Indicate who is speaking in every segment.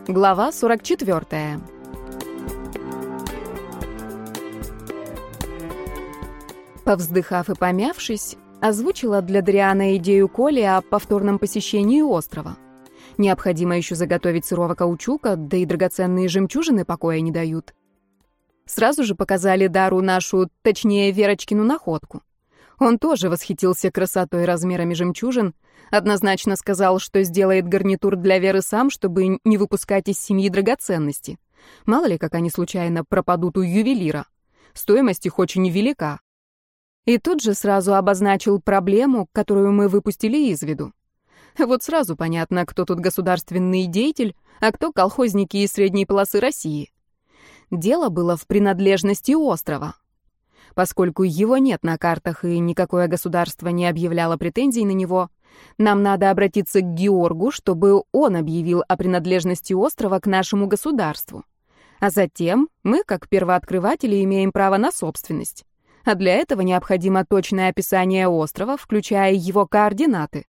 Speaker 1: Глава 44. Повздыхав и помявшись, озвучила для Дриана идею Коли о повторном посещении острова. Необходимо еще заготовить сырого каучука, да и драгоценные жемчужины покоя не дают. Сразу же показали Дару нашу, точнее, Верочкину находку. Он тоже восхитился красотой и размерами жемчужин, однозначно сказал, что сделает гарнитур для Веры сам, чтобы не выпускать из семьи драгоценности. Мало ли, как они случайно пропадут у ювелира. Стоимость их очень велика. И тут же сразу обозначил проблему, которую мы выпустили из виду. Вот сразу понятно, кто тут государственный деятель, а кто колхозники из средней полосы России. Дело было в принадлежности острова. Поскольку его нет на картах и никакое государство не объявляло претензий на него, нам надо обратиться к Георгу, чтобы он объявил о принадлежности острова к нашему государству. А затем мы, как первооткрыватели, имеем право на собственность. А для этого необходимо точное описание острова, включая его координаты.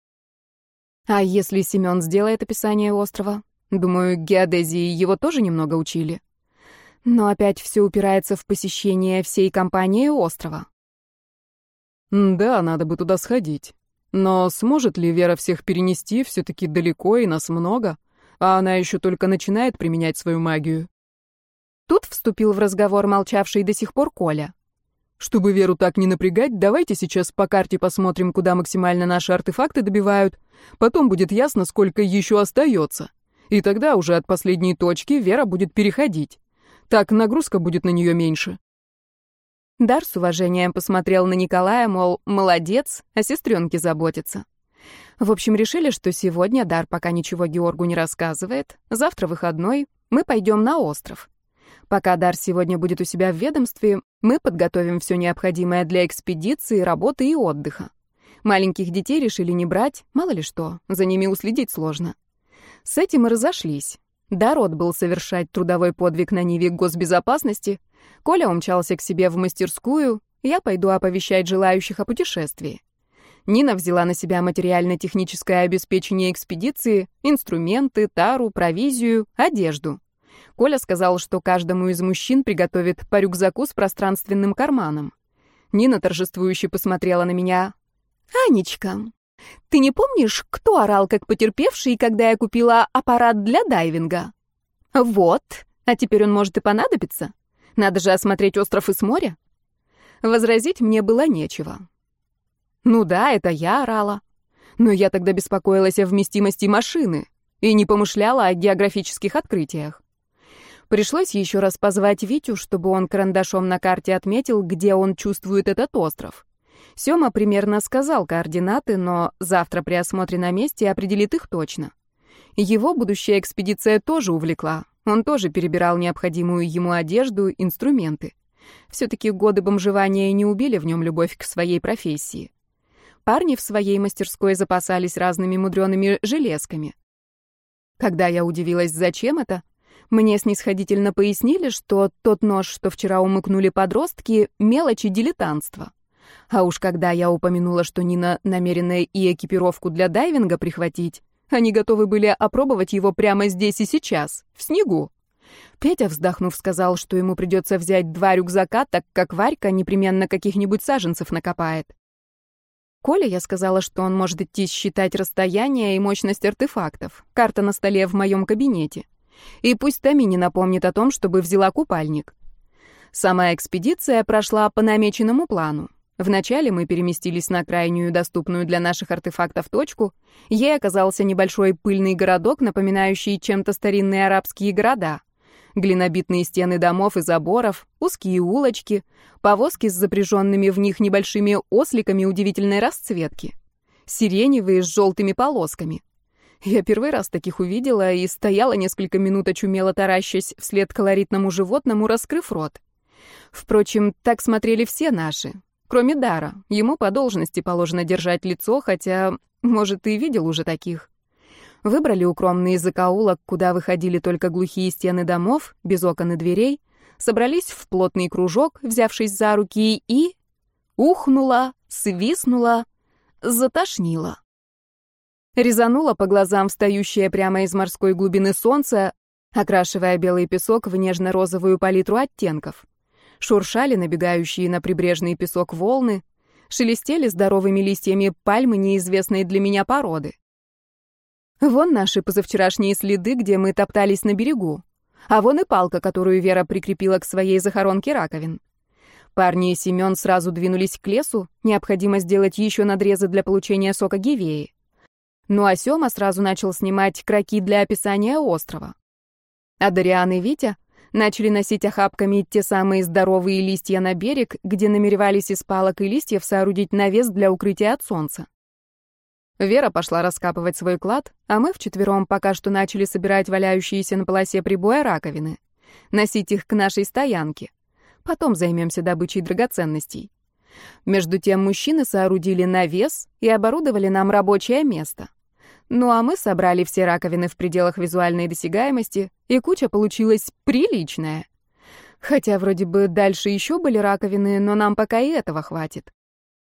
Speaker 1: А если Семен сделает описание острова? Думаю, геодезии его тоже немного учили. Но опять все упирается в посещение всей компании острова.
Speaker 2: Да, надо бы туда сходить. Но сможет ли Вера всех перенести? Все-таки далеко и нас много, а она еще только начинает применять свою магию.
Speaker 1: Тут вступил в разговор молчавший до сих пор Коля.
Speaker 2: Чтобы Веру так не напрягать, давайте сейчас по карте посмотрим, куда максимально наши артефакты добивают. Потом будет ясно, сколько еще остается. И тогда уже от последней точки Вера будет переходить. Так нагрузка будет на нее меньше.
Speaker 1: Дар с уважением посмотрел на Николая, мол, молодец, о сестренке заботится. В общем, решили, что сегодня Дар пока ничего Георгу не рассказывает, завтра выходной, мы пойдем на остров. Пока Дар сегодня будет у себя в ведомстве, мы подготовим все необходимое для экспедиции, работы и отдыха. Маленьких детей решили не брать, мало ли что, за ними уследить сложно. С этим и разошлись. Дар отбыл совершать трудовой подвиг на ниве госбезопасности, Коля умчался к себе в мастерскую, я пойду оповещать желающих о путешествии. Нина взяла на себя материально-техническое обеспечение экспедиции, инструменты, тару, провизию, одежду. Коля сказал, что каждому из мужчин приготовит по рюкзаку с пространственным карманом. Нина торжествующе посмотрела на меня. «Анечка, ты не помнишь, кто орал как потерпевший, когда я купила аппарат для дайвинга? Вот, а теперь он может и понадобиться. Надо же осмотреть остров и с моря». Возразить мне было нечего. Ну да, это я орала. Но я тогда беспокоилась о вместимости машины и не помышляла о географических открытиях. Пришлось еще раз позвать Витю, чтобы он карандашом на карте отметил, где он чувствует этот остров. Сёма примерно сказал координаты, но завтра при осмотре на месте определит их точно. Его будущая экспедиция тоже увлекла. Он тоже перебирал необходимую ему одежду, инструменты. Все-таки годы бомжевания не убили в нем любовь к своей профессии. Парни в своей мастерской запасались разными мудреными железками. Когда я удивилась, зачем это, мне снисходительно пояснили, что тот нож, что вчера умыкнули подростки, мелочь и дилетантство. А уж когда я упомянула, что Нина намерена и экипировку для дайвинга прихватить, они готовы были опробовать его прямо здесь и сейчас, в снегу. Петя, вздохнув, сказал, что ему придется взять 2 рюкзака, так как Варька непременно каких-нибудь саженцев накопает. Коле я сказала, что он может идти считать расстояние и мощность артефактов. Карта на столе в моем кабинете. И пусть Тами не напомнит о том, чтобы взяла купальник. Сама экспедиция прошла по намеченному плану. Вначале мы переместились на крайнюю доступную для наших артефактов точку. Ей оказался небольшой пыльный городок, напоминающий чем-то старинные арабские города. Глинобитные стены домов и заборов, узкие улочки, повозки с запряженными в них небольшими осликами удивительной расцветки. Сиреневые с желтыми полосками. Я первый раз таких увидела и стояла несколько минут очумело таращась вслед колоритному животному, раскрыв рот. Впрочем, так смотрели все наши. Кроме Дара, ему по должности положено держать лицо, хотя, может, и видел уже таких. Выбрали укромный закоулок, куда выходили только глухие стены домов, без окон и дверей, собрались в плотный кружок, взявшись за руки, и... ухнула, свистнула, затошнила. Резануло по глазам встающее прямо из морской глубины солнце, окрашивая белый песок в нежно-розовую палитру оттенков. Шуршали набегающие на прибрежный песок волны, шелестели здоровыми листьями пальмы неизвестной для меня породы. Вон наши позавчерашние следы, где мы топтались на берегу. А вон и палка, которую Вера прикрепила к своей захоронке раковин. Парни и Семен сразу двинулись к лесу, необходимо сделать еще надрезы для получения сока гевеи. Ну а Сема сразу начал снимать кроки для описания острова. А Дариан и Витя начали носить охапками те самые здоровые листья на берег, где намеревались из палок и листьев соорудить навес для укрытия от солнца. Вера пошла раскапывать свой клад, а мы вчетвером пока что начали собирать валяющиеся на полосе прибоя раковины, носить их к нашей стоянке. Потом займемся добычей драгоценностей. Между тем мужчины соорудили навес и оборудовали нам рабочее место. Ну а мы собрали все раковины в пределах визуальной досягаемости, и куча получилась приличная. Хотя вроде бы дальше еще были раковины, но нам пока и этого хватит.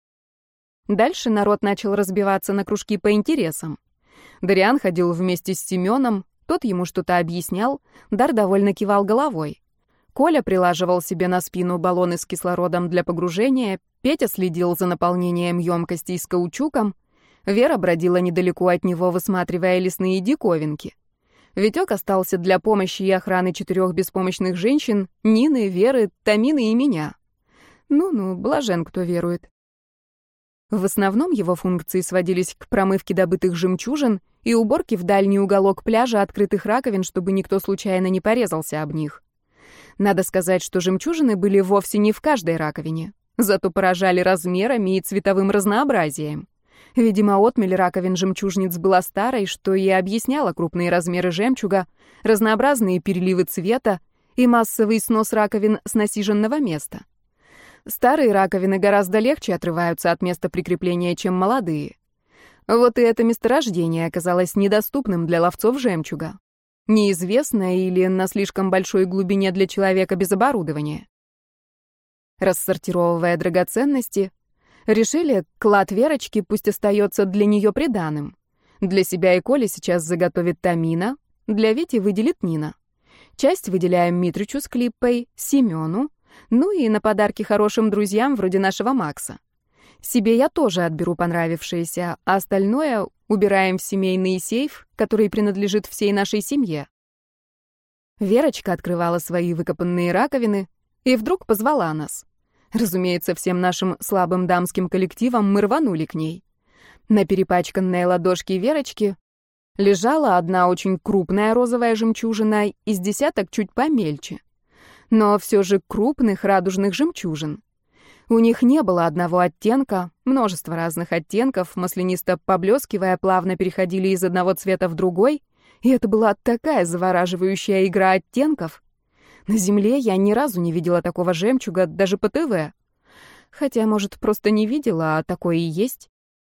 Speaker 1: Дальше народ начал разбиваться на кружки по интересам. Дариан ходил вместе с Семеном, тот ему что-то объяснял, Дар довольно кивал головой. Коля прилаживал себе на спину баллоны с кислородом для погружения, Петя следил за наполнением емкостей с каучуком, Вера бродила недалеко от него, высматривая лесные диковинки. Витек остался для помощи и охраны 4 беспомощных женщин, Нины, Веры, Тамины и меня. Ну-ну, блажен, кто верует. В основном его функции сводились к промывке добытых жемчужин и уборке в дальний уголок пляжа открытых раковин, чтобы никто случайно не порезался об них. Надо сказать, что жемчужины были вовсе не в каждой раковине, зато поражали размерами и цветовым разнообразием. Видимо, отмель раковин жемчужниц была старой, что и объясняло крупные размеры жемчуга, разнообразные переливы цвета и массовый снос раковин с насиженного места. Старые раковины гораздо легче отрываются от места прикрепления, чем молодые. Вот и это месторождение оказалось недоступным для ловцов жемчуга. Неизвестное или на слишком большой глубине для человека без оборудования. Рассортировывая драгоценности, решили, клад Верочки пусть остается для нее приданым. Для себя и Коли сейчас заготовит Тамина, для Вити выделит Нина. Часть выделяем Митричу с Клиппой, Семену, ну и на подарки хорошим друзьям вроде нашего Макса. Себе я тоже отберу понравившееся, а остальное убираем в семейный сейф, который принадлежит всей нашей семье. Верочка открывала свои выкопанные раковины и вдруг позвала нас. Разумеется, всем нашим слабым дамским коллективом мы рванули к ней. На перепачканной ладошке Верочки лежала одна очень крупная розовая жемчужина из десяток чуть помельче. Но все же крупных радужных жемчужин. У них не было одного оттенка, множество разных оттенков, маслянисто поблескивая, плавно переходили из одного цвета в другой, и это была такая завораживающая игра оттенков. На Земле я ни разу не видела такого жемчуга, даже по ТВ. Хотя, может, просто не видела, а такое и есть.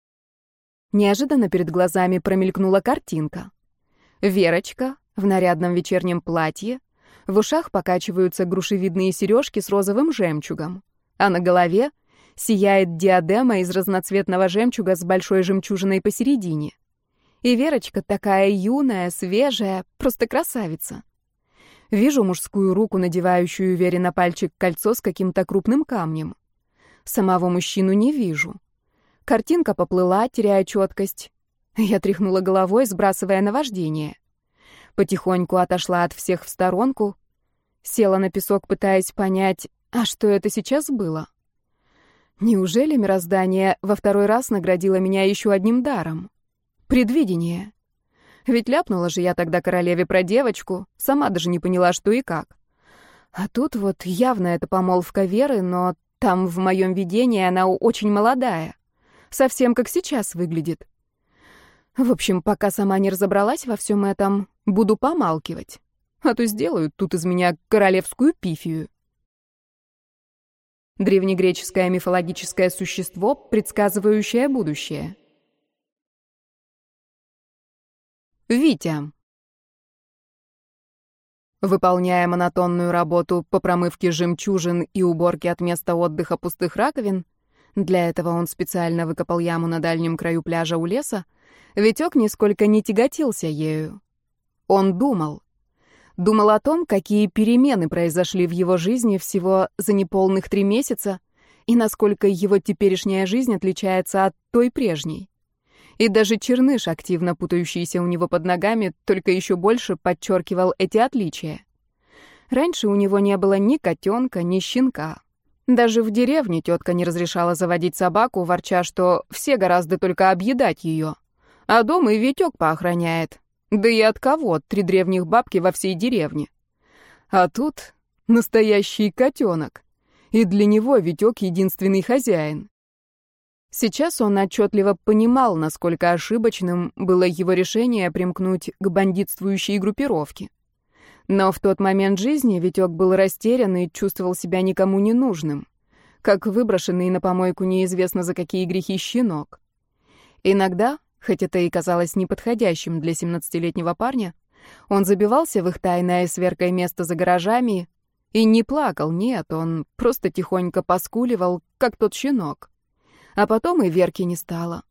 Speaker 1: Неожиданно перед глазами промелькнула картинка. Верочка в нарядном вечернем платье, в ушах покачиваются грушевидные сережки с розовым жемчугом, а на голове сияет диадема из разноцветного жемчуга с большой жемчужиной посередине. И Верочка такая юная, свежая, просто красавица. Вижу мужскую руку, надевающую Вере на пальчик кольцо с каким-то крупным камнем. Самого мужчину не вижу. Картинка поплыла, теряя четкость. Я тряхнула головой, сбрасывая наваждение. Потихоньку отошла от всех в сторонку, села на песок, пытаясь понять, а что это сейчас было? Неужели мироздание во второй раз наградило меня еще одним даром? Предвидение. Ведь ляпнула же я тогда королеве про девочку, сама даже не поняла, что и как. А тут вот явно это помолвка Веры, но там в моем видении она очень молодая. Совсем как сейчас выглядит. В общем, пока сама не разобралась во всем этом, буду помалкивать. А то сделают тут из меня королевскую пифию. Древнегреческое мифологическое существо, предсказывающее будущее. Витя. Выполняя монотонную работу по промывке жемчужин и уборке от места отдыха пустых раковин, для этого он специально выкопал яму на дальнем краю пляжа у леса, Витек нисколько не тяготился ею. Он думал. Думал о том, какие перемены произошли в его жизни всего за неполных 3 месяца, и насколько его теперешняя жизнь отличается от той прежней. И даже черныш, активно путающийся у него под ногами, только еще больше подчеркивал эти отличия. Раньше у него не было ни котенка, ни щенка. Даже в деревне тетка не разрешала заводить собаку, ворча, что все гораздо только объедать ее. А дома и Витек поохраняет. Да и от кого? 3 древних бабки во всей деревне. А тут настоящий котенок. И для него Витек единственный хозяин. Сейчас он отчетливо понимал, насколько ошибочным было его решение примкнуть к бандитствующей группировке. Но в тот момент жизни Витек был растерян и чувствовал себя никому не нужным, как выброшенный на помойку неизвестно за какие грехи щенок. Иногда, хоть это и казалось неподходящим для 17-летнего парня, он забивался в их тайное сверкой место за гаражами и не плакал, нет, он просто тихонько поскуливал, как тот щенок. А потом и Верки не стало.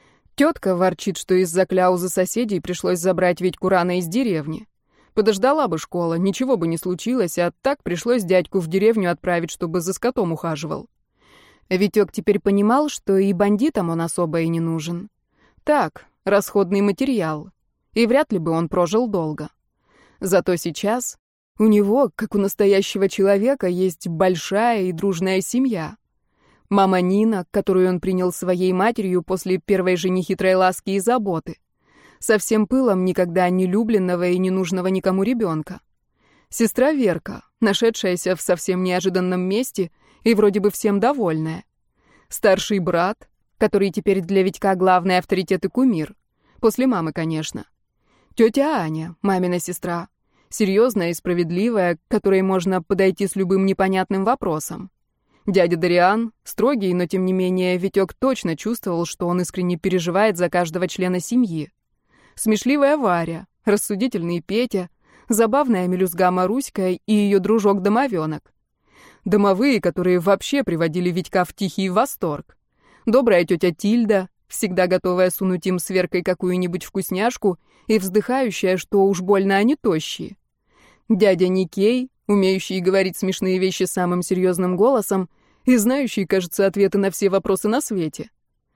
Speaker 1: Тетка ворчит, что из-за кляузы соседей пришлось забрать Витьку рано из деревни. Подождала бы школа, ничего бы не случилось, а так пришлось дядьку в деревню отправить, чтобы за скотом ухаживал. Витек теперь понимал, что и бандитам он особо и не нужен. Так, расходный материал. И вряд ли бы он прожил долго. Зато сейчас у него, как у настоящего человека, есть большая и дружная семья. Мама Нина, которую он принял своей матерью после первой же нехитрой ласки и заботы. Со всем пылом никогда не любленного и ненужного никому ребенка. Сестра Верка, нашедшаяся в совсем неожиданном месте и вроде бы всем довольная. Старший брат, который теперь для Витька главный авторитет и кумир. После мамы, конечно. Тетя Аня, мамина сестра. Серьезная и справедливая, к которой можно подойти с любым непонятным вопросом. Дядя Дариан, строгий, но тем не менее Витек точно чувствовал, что он искренне переживает за каждого члена семьи. Смешливая Варя, рассудительный Петя, забавная мелюзга Маруська и ее дружок-домовенок. Домовые, которые вообще приводили Витька в тихий восторг. Добрая тетя Тильда, всегда готовая сунуть им с Веркой какую-нибудь вкусняшку и вздыхающая, что уж больно они тощие. Дядя Никей, умеющий говорить смешные вещи самым серьезным голосом и знающий, кажется, ответы на все вопросы на свете.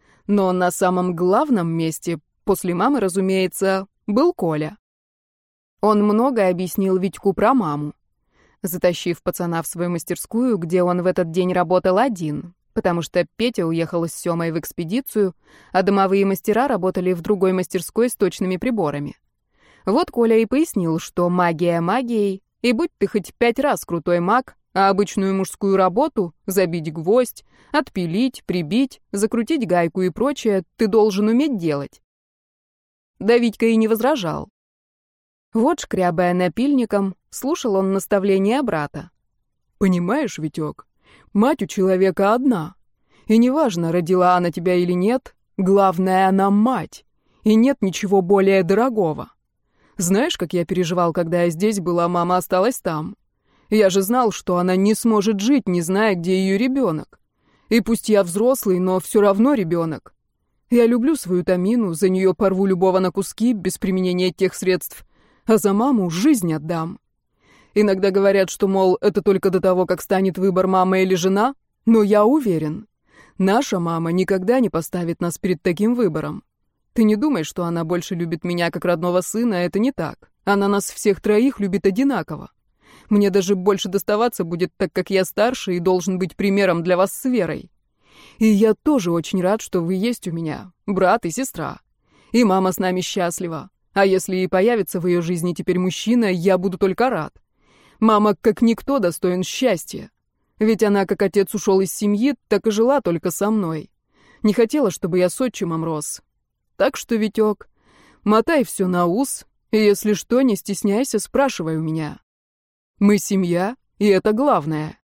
Speaker 1: Но на самом главном месте, после мамы, разумеется, был Коля. Он многое объяснил Витьку про маму. Затащив пацана в свою мастерскую, где он в этот день работал один, потому что Петя уехал с Сёмой в экспедицию, а домовые мастера работали в другой мастерской с точными приборами. Вот Коля и пояснил, что магия магией, и будь ты хоть 5 раз крутой маг, а обычную мужскую работу — забить гвоздь, отпилить, прибить, закрутить гайку и прочее — ты должен уметь делать. Да Витька и не возражал. Вот, шкрябая напильником, слушал он наставления брата. «Понимаешь, Витек, мать у человека одна. И неважно, родила она тебя или нет, главное, она мать. И нет ничего более дорогого. Знаешь, как я переживал, когда я здесь была, мама осталась там. Я же знал, что она не сможет жить, не зная, где ее ребенок. И пусть я взрослый, но все равно ребенок. Я люблю свою Тамину, за нее порву любого на куски, без применения тех средств, а за маму жизнь отдам. Иногда говорят, что, мол, это только до того, как станет выбор мама или жена, но я уверен, наша мама никогда не поставит нас перед таким выбором. Ты не думай, что она больше любит меня как родного сына, это не так. Она нас всех 3 любит одинаково. Мне даже больше доставаться будет, так как я старше и должен быть примером для вас с Верой. И я тоже очень рад, что вы есть у меня, брат и сестра. И мама с нами счастлива. А если и появится в ее жизни теперь мужчина, я буду только рад. Мама, как никто, достоин счастья. Ведь она, как отец, ушел из семьи, так и жила только со мной. Не хотела, чтобы я с отчимом рос. Так что, Витек, мотай все на ус, и если что, не стесняйся, спрашивай у меня. Мы семья, и это главное».